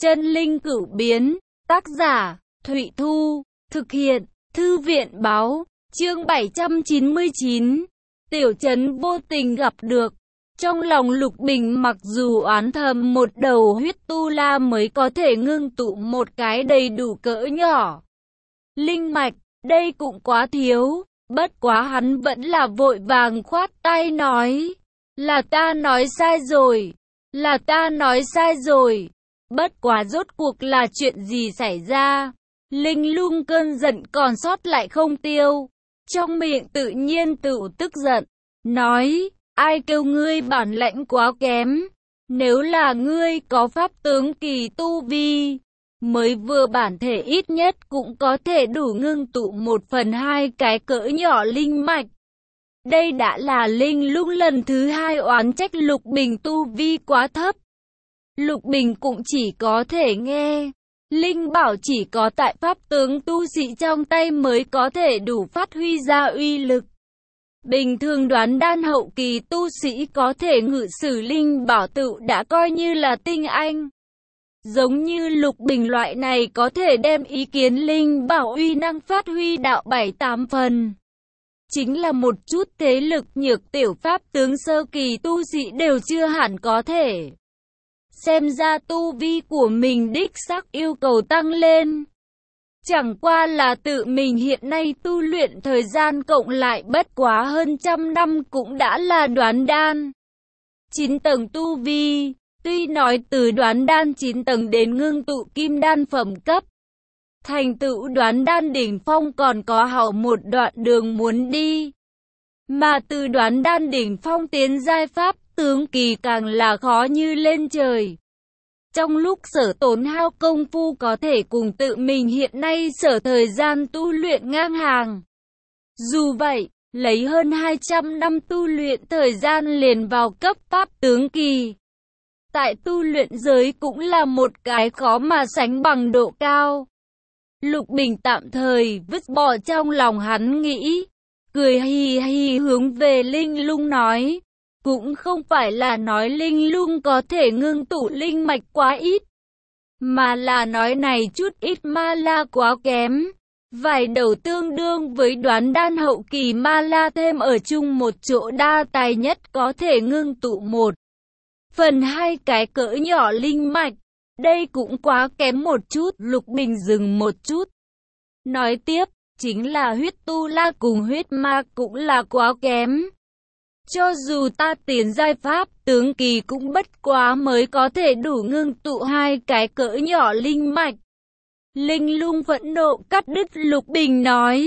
Chân linh cửu biến, tác giả, Thụy Thu, thực hiện, Thư viện báo, chương 799. Tiểu Trấn vô tình gặp được. Trong lòng Lục Bình mặc dù oán thầm một đầu huyết tu la mới có thể ngưng tụ một cái đầy đủ cỡ nhỏ linh mạch, đây cũng quá thiếu, bất quá hắn vẫn là vội vàng khoát tay nói, là ta nói sai rồi, là ta nói sai rồi. Bất quá rốt cuộc là chuyện gì xảy ra? Linh Lung cơn giận còn sót lại không tiêu, trong miệng tự nhiên tự tức giận, nói, ai kêu ngươi bản lãnh quá kém, nếu là ngươi có pháp tướng kỳ tu vi, mới vừa bản thể ít nhất cũng có thể đủ ngưng tụ 1/2 cái cỡ nhỏ linh mạch. Đây đã là Linh Lung lần thứ hai oán trách Lục Bình tu vi quá thấp. Lục Bình cũng chỉ có thể nghe. Linh bảo chỉ có tại pháp tướng tu sĩ trong tay mới có thể đủ phát huy ra uy lực. Bình thường đoán đan hậu kỳ tu sĩ có thể ngự sử linh bảo tự đã coi như là tinh anh. Giống như Lục Bình loại này có thể đem ý kiến linh bảo uy năng phát huy đạo 7-8 phần. Chính là một chút thế lực nhược tiểu pháp tướng sơ kỳ tu sĩ đều chưa hẳn có thể. Xem ra tu vi của mình đích xác yêu cầu tăng lên. Chẳng qua là tự mình hiện nay tu luyện thời gian cộng lại bất quá hơn 100 năm cũng đã là đoán đan 9 tầng tu vi. Tuy nói từ đoán đan 9 tầng đến ngưng tụ kim đan phẩm cấp, thành tựu đoán đan đỉnh phong còn có hậu một đoạn đường muốn đi. Mà từ đoán đan đỉnh phong tiến giai pháp tướng kỳ càng là khó như lên trời. Trong lúc sở tốn hao công phu có thể cùng tự mình hiện nay sở thời gian tu luyện ngang hàng. Dù vậy, lấy hơn 200 năm tu luyện thời gian liền vào cấp pháp tướng kỳ. Tại tu luyện giới cũng là một cái khó mà sánh bằng độ cao. Lục Bình tạm thời vứt bỏ trong lòng hắn nghĩ, cười hì hì hướng về Linh Lung nói, cũng không phải là nói Linh Lung có thể ngưng tụ linh mạch quá ít, mà là nói này chút ít ma la quá kém. Vài đầu tương đương với đoán đan hậu kỳ ma la thêm ở chung một chỗ đa tài nhất có thể ngưng tụ 1/2 cái cỡ nhỏ linh mạch. Đây cũng quá kém một chút. Lục Bình dừng một chút, nói tiếp, chính là huyết tu la cùng huyết ma cũng là quá kém. Cho dù ta tiến giai pháp tướng kỳ cũng bất quá mới có thể đủ ngưng tụ 2 cái cỡ nhỏ linh mạch. Linh Lung phẫn nộ cắt đứt Lục Bình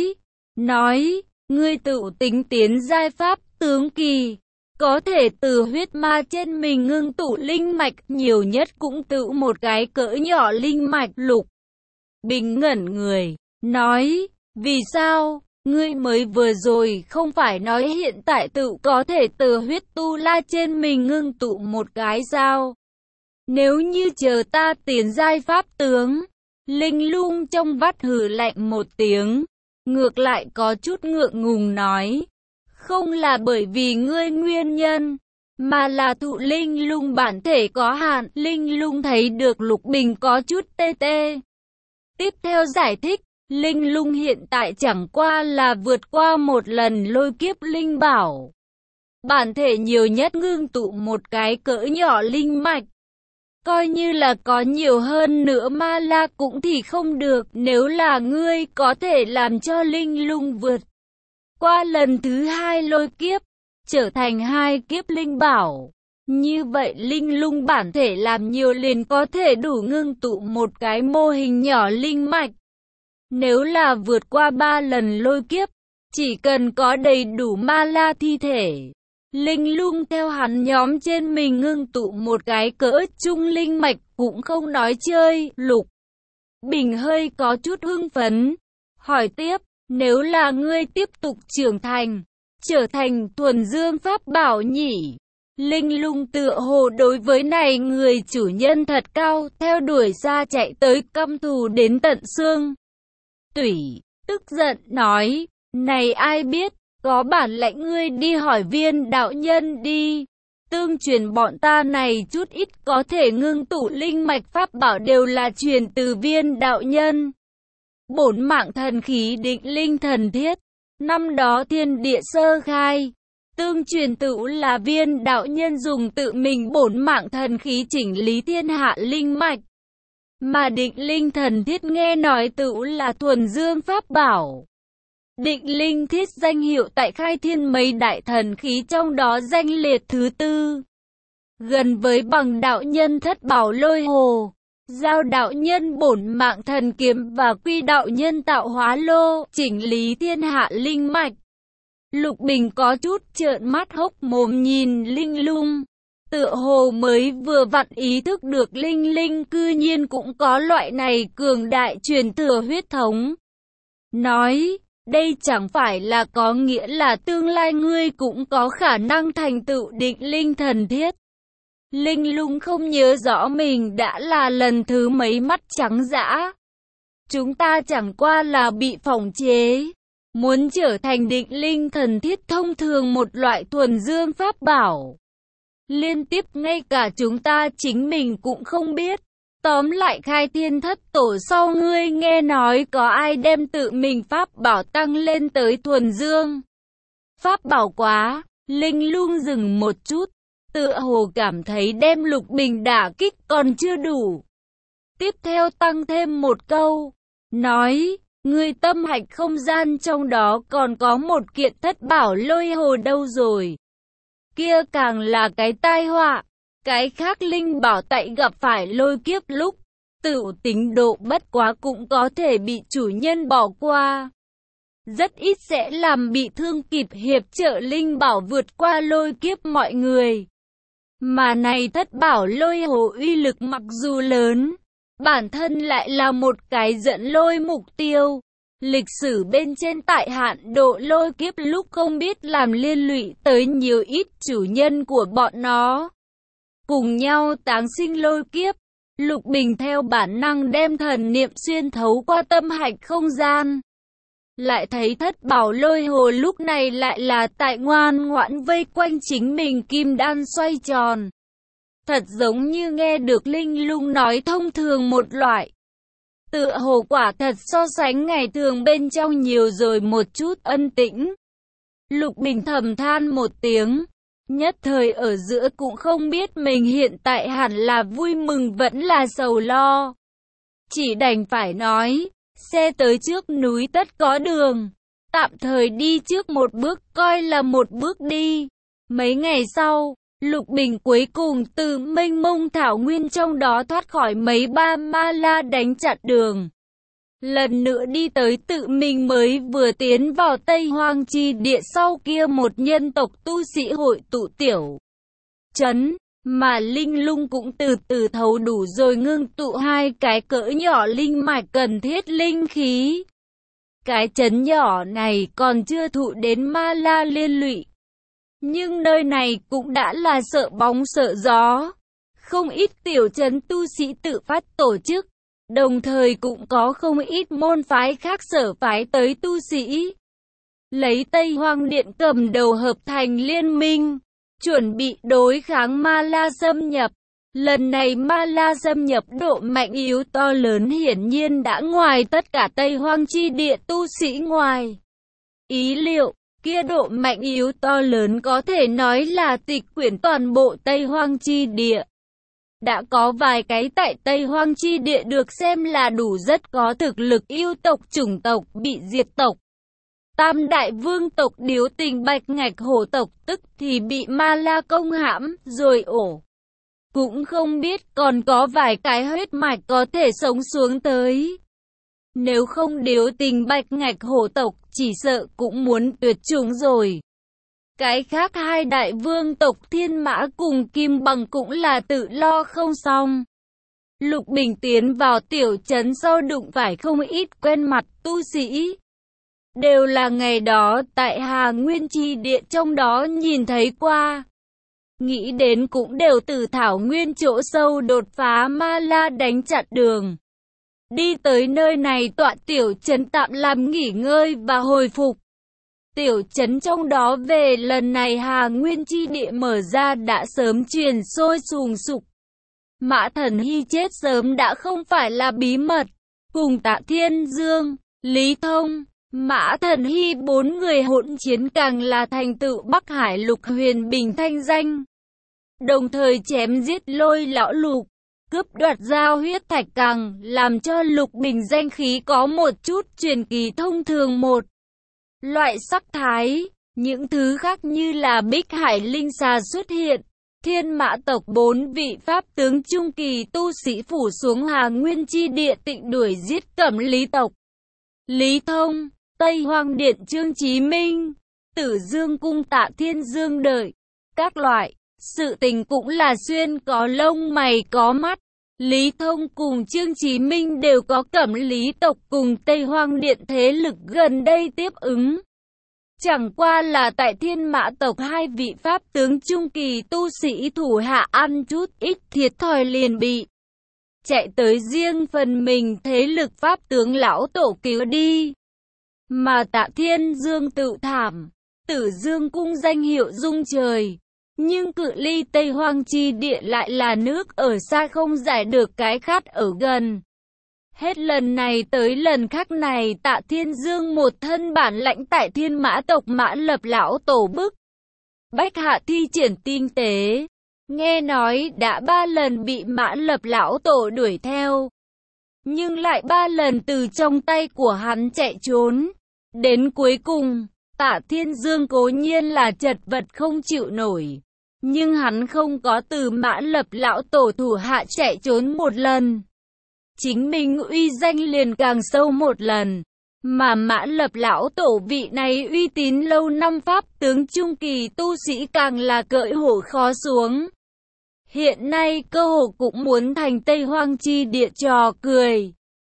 nói, ngươi tự tính tiến giai pháp tướng kỳ, có thể từ huyết ma trên mình ngưng tụ linh mạch nhiều nhất cũng tự một cái cỡ nhỏ linh mạch. Lục Bình ngẩn người, nói, vì sao? Ngươi mới vừa rồi không phải nói hiện tại tự có thể từ huyết tu la trên mình ngưng tụ một cái sao? Nếu như chờ ta tiến giai pháp tướng, Linh Lung trong vắt hừ lạnh một tiếng, ngược lại có chút ngượng ngùng nói, không là bởi vì ngươi nguyên nhân, mà là thụ Linh Lung bản thể có hạn. Linh Lung thấy được Lục Bình có chút tê tê. Tiếp theo giải thích, Linh Lung hiện tại chẳng qua là vượt qua một lần lôi kiếp linh bảo. Bản thể nhiều nhất ngưng tụ một cái cỡ nhỏ linh mạch. Coi như là có nhiều hơn nữa ma la cũng thì không được. Nếu là ngươi có thể làm cho Linh Lung vượt qua lần thứ 2 lôi kiếp, trở thành 2 kiếp linh bảo, như vậy Linh Lung bản thể làm nhiều liền có thể đủ ngưng tụ một cái mô hình nhỏ linh mạch. Nếu là vượt qua 3 lần lôi kiếp, chỉ cần có đầy đủ ma la thi thể, Linh Lung theo hắn nhóm trên mình ngưng tụ một cái cỡ trung linh mạch cũng không nói chơi. Lục Bình hơi có chút hưng phấn, hỏi tiếp, nếu là ngươi tiếp tục trưởng thành, trở thành thuần dương pháp bảo nhỉ? Linh Lung tựa hồ đối với này người chủ nhân thật cao, theo đuổi xa chạy tới căm thù đến tận xương tủy, tức giận nói, này ai biết, có bản lãnh ngươi đi hỏi Viên đạo nhân đi. Tương truyền bọn ta này chút ít có thể ngưng tụ linh mạch pháp bảo đều là truyền từ viên đạo nhân. Bổn mạng thần khí định linh thần thiết. Năm đó thiên địa sơ khai, tương truyền tựu là viên đạo nhân dùng tự mình bổn mạng thần khí chỉnh lý thiên hạ linh mạch. Mà định linh thần thiết nghe nói tựu là thuần dương pháp bảo. Định linh thiết danh hiệu tại khai thiên mấy đại thần khí trong đó danh liệt thứ tư. Gần với bằng đạo nhân thất bảo lôi hồ, giao đạo nhân bổn mạng thần kiếm và quy đạo nhân tạo hóa lô, chỉnh lý thiên hạ linh mạch. Lục Bình có chút trợn mắt hốc mồm nhìn Linh Lung. Tựa hồ mới vừa vặn ý thức được Linh Linh cư nhiên cũng có loại này cường đại truyền thừa huyết thống. Nói, đây chẳng phải là có nghĩa là tương lai ngươi cũng có khả năng thành tựu định linh thần thiết. Linh Lung không nhớ rõ mình đã là lần thứ mấy mắt trắng dã. Chúng ta chẳng qua là bị phỏng chế. Muốn trở thành định linh thần thiết thông thường một loại thuần dương pháp bảo. Liên tiếp ngay cả chúng ta chính mình cũng không biết. Tóm lại khai thiên thất tổ sau ngươi nghe nói có ai đem tự mình pháp bảo tăng lên tới thuần dương. Pháp bảo quá, Linh Lung dừng một chút, tựa hồ cảm thấy đem Lục Bình đả kích còn chưa đủ. Tiếp theo tăng thêm một câu, nói, ngươi tâm hạch không gian trong đó còn có một kiện thất bảo lôi hồ đâu rồi. Kia càng là cái tai họa. Cái khác linh bảo tại gặp phải lôi kiếp lúc, tự tính độ bất quá cũng có thể bị chủ nhân bỏ qua. Rất ít sẽ làm bị thương kịp hiệp trợ linh bảo vượt qua lôi kiếp mọi người. Mà này thất bảo lôi hồ uy lực mặc dù lớn, bản thân lại là một cái dẫn lôi mục tiêu. Lịch sử bên trên tại hạn độ lôi kiếp lúc không biết làm liên lụy tới nhiều ít chủ nhân của bọn nó. Cùng nhau táng sinh lôi kiếp, Lục Bình theo bản năng đem thần niệm xuyên thấu qua tâm hạch không gian. Lại thấy thất bảo lôi hồ lúc này lại là tại ngoan ngoãn vây quanh chính mình kim đan xoay tròn. Thật giống như nghe được Linh Lung nói thông thường một loại. Tựa hồ quả thật so sánh ngày thường bên trong nhiều rồi một chút ân tĩnh. Lục Bình thầm than một tiếng. Nhất thời ở giữa cũng không biết mình hiện tại hẳn là vui mừng vẫn là sầu lo. Chỉ đành phải nói, xe tới trước núi tất có đường. Tạm thời đi trước một bước coi là một bước đi. Mấy ngày sau, Lục Bình cuối cùng từ mênh mông thảo nguyên trong đó thoát khỏi mấy ba ma la đánh chặn đường. Lần nữa đi tới tự mình mới vừa tiến vào Tây Hoang Chi địa sau kia một nhân tộc tu sĩ hội tụ tiểu trấn, mà Linh Lung cũng từ từ thấu đủ rồi ngưng tụ hai cái cỡ nhỏ linh mạch cần thiết linh khí. Cái trấn nhỏ này còn chưa thụ đến ma la liên lụy. Nhưng nơi này cũng đã là sợ bóng sợ gió. Không ít tiểu trấn tu sĩ tự phát tổ chức. Đồng thời cũng có không ít môn phái khác sở phái tới tu sĩ. Lấy Tây Hoang Điện cầm đầu hợp thành liên minh, chuẩn bị đối kháng ma la xâm nhập. Lần này ma la xâm nhập độ mạnh yếu to lớn hiển nhiên đã ngoài tất cả Tây Hoang chi địa tu sĩ ngoài ý liệu. Kia độ mạnh yếu to lớn có thể nói là tịch quyển toàn bộ Tây Hoang chi địa. Đã có vài cái tại Tây Hoang chi địa được xem là đủ rất có thực lực yêu tộc chủng tộc bị diệt tộc. Tam đại vương tộc Điếu Tình Bạch Ngạch hổ tộc tức thì bị ma la công hãm rồi ổ. Cũng không biết còn có vài cái huyết mạch có thể sống xuống tới. Nếu không Điếu Tình Bạch Ngạch hổ tộc chỉ sợ cũng muốn tuyệt chủng rồi. Cái khác hai đại vương tộc Thiên Mã cùng Kim Bằng cũng là tự lo không xong. Lục Bình tiến vào tiểu trấn sau đụng phải không ít quen mặt tu sĩ. Đều là ngày đó tại Hà Nguyên Chi địa trong đó nhìn thấy qua. Nghĩ đến cũng đều từ thảo nguyên chỗ sâu đột phá ma la đánh chặn đường. Đi tới nơi này tọa tiểu trấn tạm làm nghỉ ngơi và hồi phục. Tiểu trấn trong đó về lần này Hà Nguyên chi địa mở ra đã sớm truyền sôi sùng sục. Mã Thần Hy chết sớm đã không phải là bí mật. Cùng Tạ Thiên Dương, Lý Thông, Mã Thần Hy 4 người hỗn chiến càng là thành tựu Bắc Hải Lục Huyền Bình thanh danh. Đồng thời chém giết Lôi lão Lục, cướp đoạt Giao huyết thạch càng làm cho Lục Bình danh khí có một chút truyền kỳ thông thường một loại sắc thái. Những thứ khác như là Bích Hải Linh Xà xuất hiện. Thiên Mã tộc 4 vị pháp tướng trung kỳ tu sĩ phủ xuống Hà Nguyên chi địa tịnh đuổi giết Cẩm Lý tộc. Lý Thông, Tây Hoang Điện Trương Chí Minh, Tử Dương cung Tạ Thiên Dương đợi. Các loại, sự tình cũng là xuyên có lông mày có mắt. Lý Thông cùng Trương Chí Minh đều có Cẩm Lý tộc cùng Tây Hoang Điện thế lực gần đây tiếp ứng. Chẳng qua là tại Thiên Mã tộc 2 vị pháp tướng trung kỳ tu sĩ thủ hạ ăn chút ít thiệt thòi liền bị chạy tới riêng phần mình thế lực pháp tướng lão tổ cứu đi. Mà Tạ Thiên Dương tự thảm, Tử Dương cung danh hiệu rung trời, nhưng cự ly Tây Hoang chi địa lại là nước ở xa không giải được cái khát ở gần. Hết lần này tới lần khác này Tạ Thiên Dương một thân bản lãnh tại Thiên Mã tộc Mã Lập lão tổ bức bách hạ thi triển tinh tế. Nghe nói đã 3 lần bị Mã Lập lão tổ đuổi theo, nhưng lại 3 lần từ trong tay của hắn chạy trốn. Đến cuối cùng, Tạ Thiên Dương cố nhiên là chật vật không chịu nổi, nhưng hắn không có từ Mã Lập lão tổ thủ hạ chạy trốn một lần. Chính mình uy danh liền càng sâu một lần, mà Mã Lập lão tổ vị này uy tín lâu năm pháp tướng trung kỳ tu sĩ càng là cởi hổ khó xuống. Hiện nay cơ hồ cũng muốn thành Tây Hoang chi địa trò cười.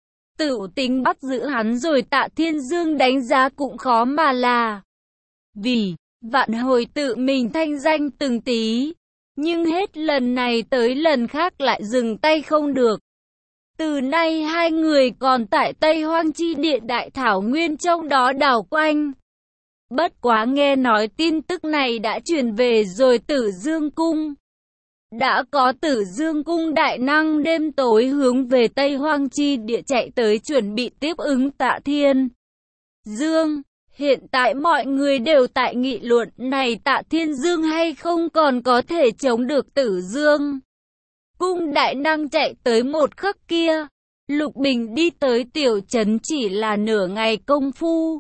Tựu tính bắt giữ hắn rồi Tạ Thiên Dương đánh giá cũng khó mà là. Vì vạn hồi tự mình thanh danh từng tí, nhưng hết lần này tới lần khác lại dừng tay không được. Từ nay 2 người còn tại Tây Hoang chi địa đại thảo nguyên trong đó đảo quanh. Bất quá nghe nói tin tức này đã truyền về rồi Tử Dương cung. Đã có Tử Dương cung đại năng đêm tối hướng về Tây Hoang chi địa chạy tới chuẩn bị tiếp ứng Tạ Thiên Dương. Hiện tại mọi người đều tại nghị luận này Tạ Thiên Dương hay không còn có thể chống được Tử Dương cung đại năng chạy tới một khắc kia. Lục Bình đi tới tiểu trấn chỉ là nửa ngày công phu,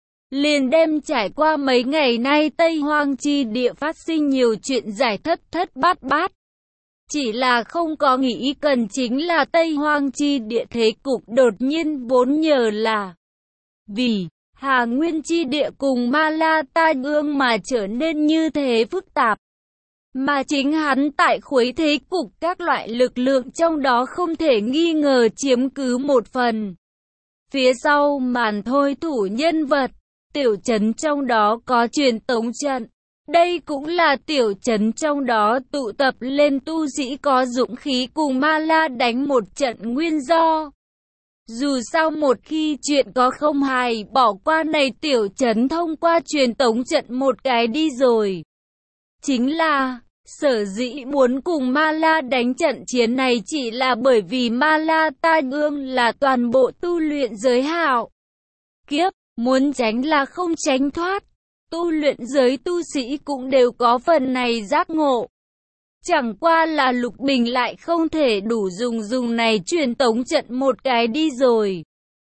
liền đem trải qua mấy ngày nay Tây Hoang chi địa phát sinh nhiều chuyện giải thất thất bát bát. Chỉ là không có nghĩ cần chính là Tây Hoang chi địa thế cục đột nhiên vốn nhờ là vì Hà Nguyên chi địa cùng Ma La Tai Ương mà trở nên như thế phức tạp. Mà chính hắn tại khuấy thế cục các loại lực lượng trong đó không thể nghi ngờ chiếm cứ một phần. Phía sau màn thôi thủ nhân vật, tiểu trấn trong đó có truyền tống trận. Đây cũng là tiểu trấn trong đó tụ tập lên tu sĩ có dũng khí cùng Ma La đánh một trận nguyên do. Dù sao một khi chuyện có không hài bỏ qua này tiểu trấn thông qua truyền tống trận một cái đi rồi. Chính là sở dĩ muốn cùng Ma La đánh trận chiến này chỉ là bởi vì Ma La Tai Ương là toàn bộ tu luyện giới hạo kiếp, muốn tránh là không tránh thoát. Tu luyện giới tu sĩ cũng đều có phần này giác ngộ. Chẳng qua là Lục Bình lại không thể đủ dùng này truyền tống trận một cái đi rồi.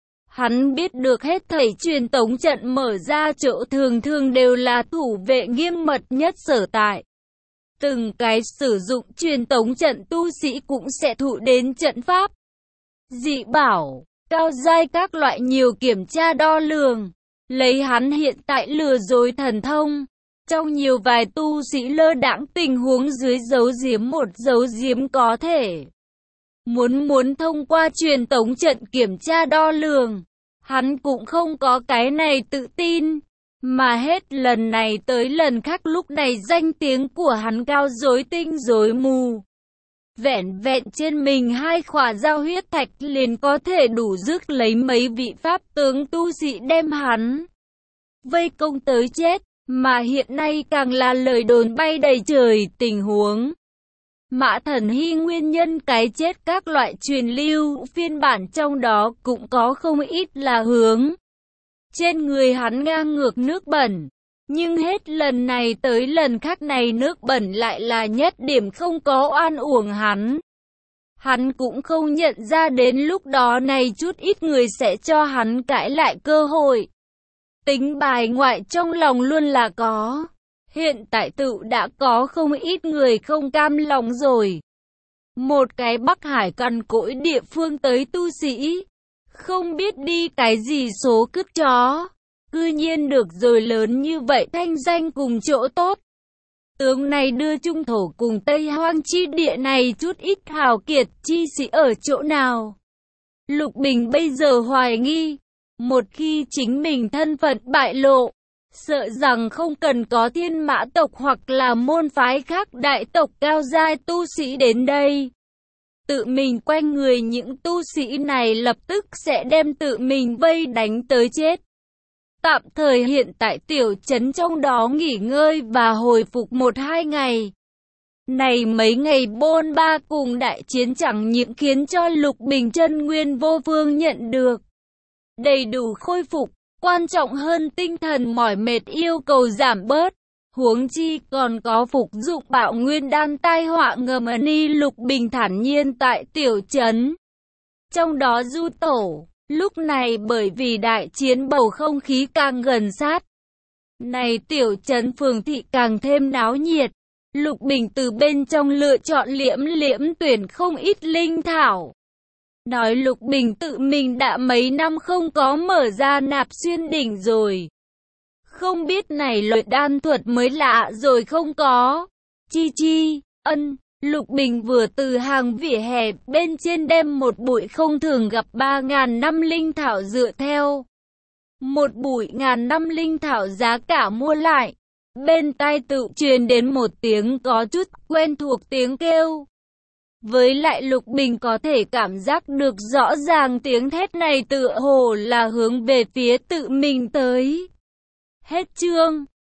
Hắn biết được hết thảy truyền tống trận mở ra chỗ thường thường đều là thủ vệ nghiêm mật nhất sở tại. Từng cái sử dụng truyền tống trận tu sĩ cũng sẽ thụ đến trận pháp, dị bảo, cao giai các loại nhiều kiểm tra đo lường. Lấy hắn hiện tại lừa dối thần thông, trong nhiều vài tu sĩ lơ đãng tình huống dưới giấu giếm một giấu giếm có thể. Muốn thông qua truyền tống trận kiểm tra đo lường, hắn cũng không có cái này tự tin. Mà hết lần này tới lần khác lúc này danh tiếng của hắn cao rối tinh rối mù. Vẹn vẹn trên mình 2 khỏa giao huyết thạch liền có thể đủ rước lấy mấy vị pháp tướng tu sĩ đem hắn vây công tới chết, mà hiện nay càng là lời đồn bay đầy trời tình huống. Mã Thần Hy nguyên nhân cái chết các loại truyền lưu, phiên bản trong đó cũng có không ít là hướng trên người hắn ngang ngược nước bẩn. Nhưng hết lần này tới lần khác này nước bẩn lại là nhất điểm không có oan uổng hắn. Hắn cũng không nhận ra đến lúc đó này chút ít người sẽ cho hắn cãi lại cơ hội. Tính bài ngoại trong lòng luôn là có. Hiện tại tự đã có không ít người không cam lòng rồi. Một cái Bắc Hải cằn cỗi địa phương tới tu sĩ. Không biết đi cái gì số cướp chó. Cư nhiên được rồi lớn như vậy thanh danh cùng chỗ tốt. Tướng này đưa Trung Thổ cùng Tây Hoang chi địa này chút ít hào kiệt chi sĩ ở chỗ nào. Lục Bình bây giờ hoài nghi. Một khi chính mình thân phận bại lộ, sợ rằng không cần có Thiên Mã tộc hoặc là môn phái khác đại tộc cao giai tu sĩ đến đây. Tự mình quanh người những tu sĩ này lập tức sẽ đem tự mình vây đánh tới chết. Tạm thời hiện tại tiểu trấn trong đó nghỉ ngơi và hồi phục 1-2 ngày. Này mấy ngày bôn ba cùng đại chiến chẳng những khiến cho Lục Bình chân nguyên vô phương nhận được đầy đủ khôi phục, quan trọng hơn tinh thần mỏi mệt yêu cầu giảm bớt. Huống chi còn có phục dụng bạo nguyên đan tai họa ngầm ni. Lục Bình thản nhiên tại tiểu trấn trong đó du tổ. Lúc này bởi vì đại chiến bầu không khí càng gần sát. Này tiểu trấn phường thị càng thêm náo nhiệt. Lục Bình từ bên trong lựa chọn liễm tuyển không ít linh thảo. Nói Lục Bình tự mình đã mấy năm không có mở ra nạp xuyên đỉnh rồi. Không biết này loại đan thuật mới lạ rồi không có. Lục Bình vừa từ hàng vỉa hè bên trên đem một bụi không thường gặp 3.000 năm linh thảo dựa theo. Một bụi 1.000 năm linh thảo giá cả mua lại. Bên tai tự truyền đến một tiếng có chút quen thuộc tiếng kêu. Với lại Lục Bình có thể cảm giác được rõ ràng tiếng thét này tựa hồ là hướng về phía tự mình tới. Hết chương.